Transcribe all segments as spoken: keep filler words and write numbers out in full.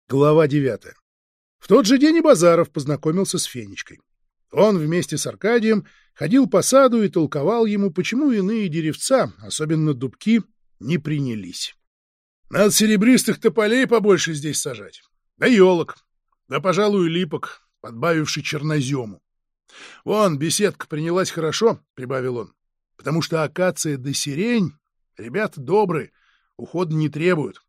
Глава девятая. В тот же день и Базаров познакомился с Фенечкой. Он вместе с Аркадием ходил по саду и толковал ему, почему иные деревца, особенно дубки, не принялись. Надо серебристых тополей побольше здесь сажать, да елок, да, пожалуй, липок, подбавивший чернозему. Вон, беседка принялась хорошо, — прибавил он, — потому что акация да сирень, ребята добрые, ухода не требуют.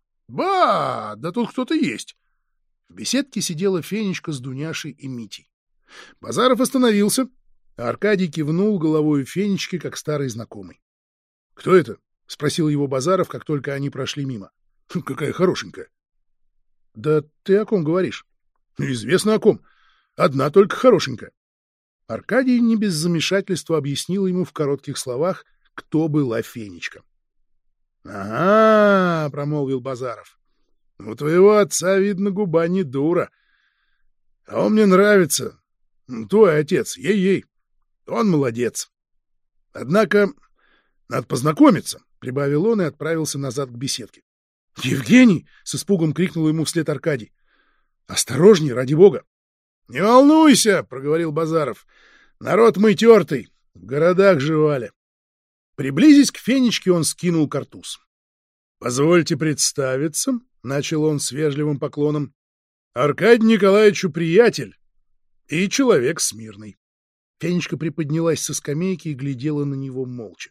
Ба, да тут кто-то есть. В беседке сидела Фенечка с Дуняшей и Митей. Базаров остановился, а Аркадий кивнул головой Фенечке, как старый знакомый. — Кто это? — спросил его Базаров, как только они прошли мимо. — Какая хорошенькая. — Да ты о ком говоришь? — Известно о ком. Одна только хорошенькая. Аркадий не без замешательства объяснил ему в коротких словах, кто была Фенечка. — Ага, — промолвил Базаров. — У твоего отца, видно, губа не дура. А он мне нравится. Твой отец, ей-ей. Он молодец. Однако надо познакомиться, — прибавил он и отправился назад к беседке. — Евгений! — с испугом крикнул ему вслед Аркадий. — Осторожней, ради бога! — Не волнуйся, — проговорил Базаров. — Народ мы тертый, в городах жевали. Приблизясь к Фенечке, он скинул картуз. — Позвольте представиться, — начал он с вежливым поклоном, — Аркадий Николаевичу приятель и человек смирный. Фенечка приподнялась со скамейки и глядела на него молча.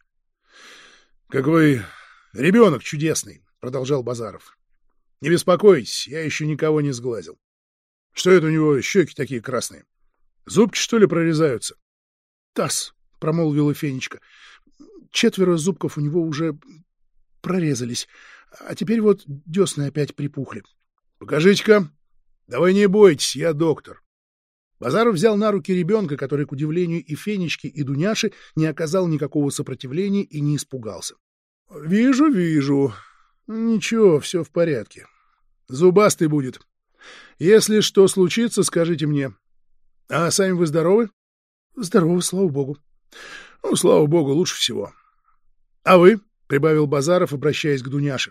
— Какой ребенок чудесный, — продолжал Базаров. — Не беспокойтесь, я еще никого не сглазил. Что это у него щеки такие красные? Зубки, что ли, прорезаются? — Тасс, — промолвила Фенечка. — Четверо зубков у него уже прорезались, а теперь вот десны опять припухли. — Покажите-ка. Давай не бойтесь, я доктор. Базаров взял на руки ребенка, который, к удивлению и Фенечки, и Дуняши, не оказал никакого сопротивления и не испугался. — Вижу, вижу. Ничего, все в порядке. Зубастый будет. Если что случится, скажите мне. А сами вы здоровы? — Здоровы, слава богу. — Ну, слава богу, лучше всего. — А вы? — прибавил Базаров, обращаясь к Дуняше.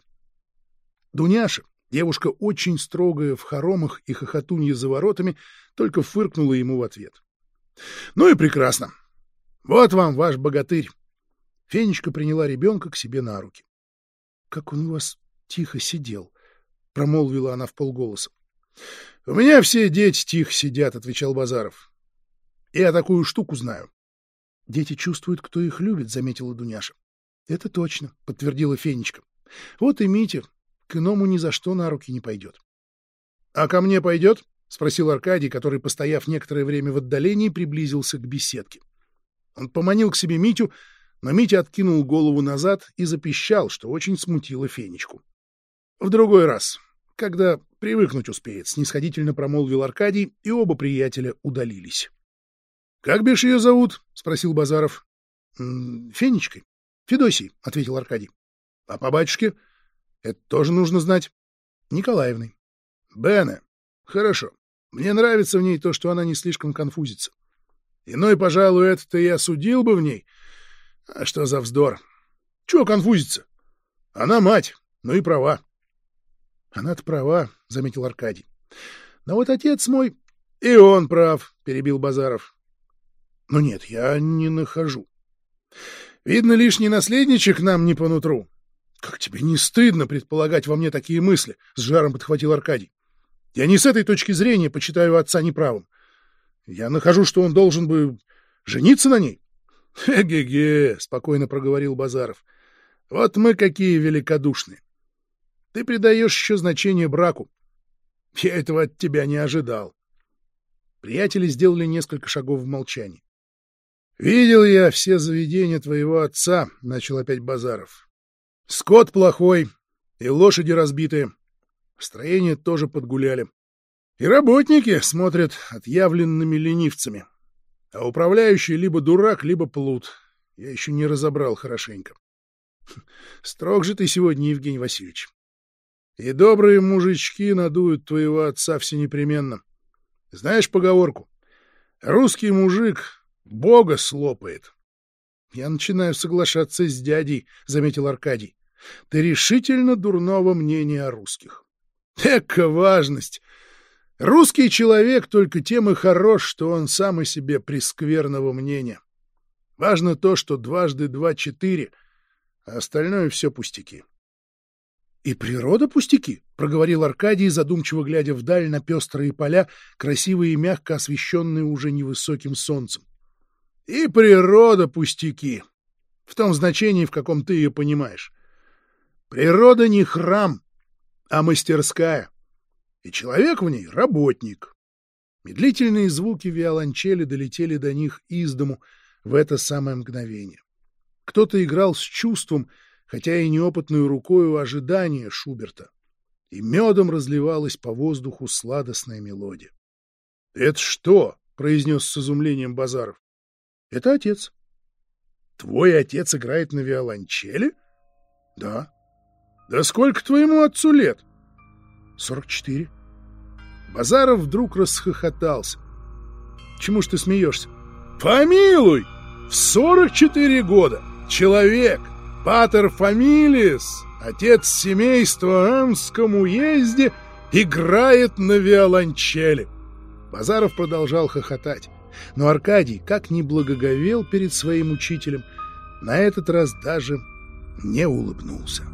Дуняша, девушка очень строгая в хоромах и хохотунья за воротами, только фыркнула ему в ответ. — Ну и прекрасно. Вот вам ваш богатырь. Фенечка приняла ребенка к себе на руки. — Как он у вас тихо сидел, — промолвила она вполголоса. — У меня все дети тихо сидят, — отвечал Базаров. — Я такую штуку знаю. — Дети чувствуют, кто их любит, — заметила Дуняша. — Это точно, — подтвердила Фенечка. — Вот и Митя к иному ни за что на руки не пойдет. — А ко мне пойдет? — спросил Аркадий, который, постояв некоторое время в отдалении, приблизился к беседке. Он поманил к себе Митю, но Митя откинул голову назад и запищал, что очень смутило Фенечку. — В другой раз, когда привыкнуть успеет, — снисходительно промолвил Аркадий, и оба приятеля удалились. — Как бишь ее зовут? — спросил Базаров. — Фенечкой. — Федосией, — ответил Аркадий. — А по батюшке? Это тоже нужно знать. — Николаевной. — Бене. Хорошо. Мне нравится в ней то, что она не слишком конфузится. Иной, пожалуй, это-то и осудил бы в ней. А что за вздор? Чего конфузится? Она мать, ну и права. — Она-то права, — заметил Аркадий. — Но вот отец мой... — И он прав, — перебил Базаров. — Но нет, я не нахожу. Видно, лишний наследничек нам не по нутру. — Как тебе не стыдно предполагать во мне такие мысли? — с жаром подхватил Аркадий. — Я не с этой точки зрения почитаю отца неправым. Я нахожу, что он должен бы жениться на ней. — Эге-ге, — спокойно проговорил Базаров. — Вот мы какие великодушные. Ты придаешь еще значение браку. Я этого от тебя не ожидал. Приятели сделали несколько шагов в молчании. — Видел я все заведения твоего отца, — начал опять Базаров. — Скот плохой и лошади разбитые. Строения тоже подгуляли. И работники смотрят отъявленными ленивцами. А управляющий либо дурак, либо плут. Я еще не разобрал хорошенько. Строг же ты сегодня, Евгений Васильевич. И добрые мужички надуют твоего отца всенепременно. Знаешь поговорку? Русский мужик Бога слопает. Я начинаю соглашаться с дядей, — заметил Аркадий. Ты решительно дурного мнения о русских. Эка важность! Русский человек только тем и хорош, что он сам о себе прескверного мнения. Важно то, что дважды два — четыре, а остальное все пустяки. — И природа пустяки, — проговорил Аркадий, задумчиво глядя вдаль на пестрые поля, красивые и мягко освещенные уже невысоким солнцем. — И природа пустяки, в том значении, в каком ты ее понимаешь. Природа не храм, а мастерская, и человек в ней — работник. Медлительные звуки виолончели долетели до них из дому в это самое мгновение. Кто-то играл с чувством, хотя и неопытную рукою, ожидания Шуберта, и медом разливалась по воздуху сладостная мелодия. — Это что? — произнес с изумлением Базаров. — Это отец. — Твой отец играет на виолончели? — Да. — Да сколько твоему отцу лет? — Сорок четыре. Базаров вдруг расхохотался. — Чему ж ты смеешься? — Помилуй! В сорок четыре года человек, патер фамилиес, отец семейства в Амском уезде, играет на виолончели. Базаров продолжал хохотать, но Аркадий, как ни благоговел перед своим учителем, на этот раз даже не улыбнулся.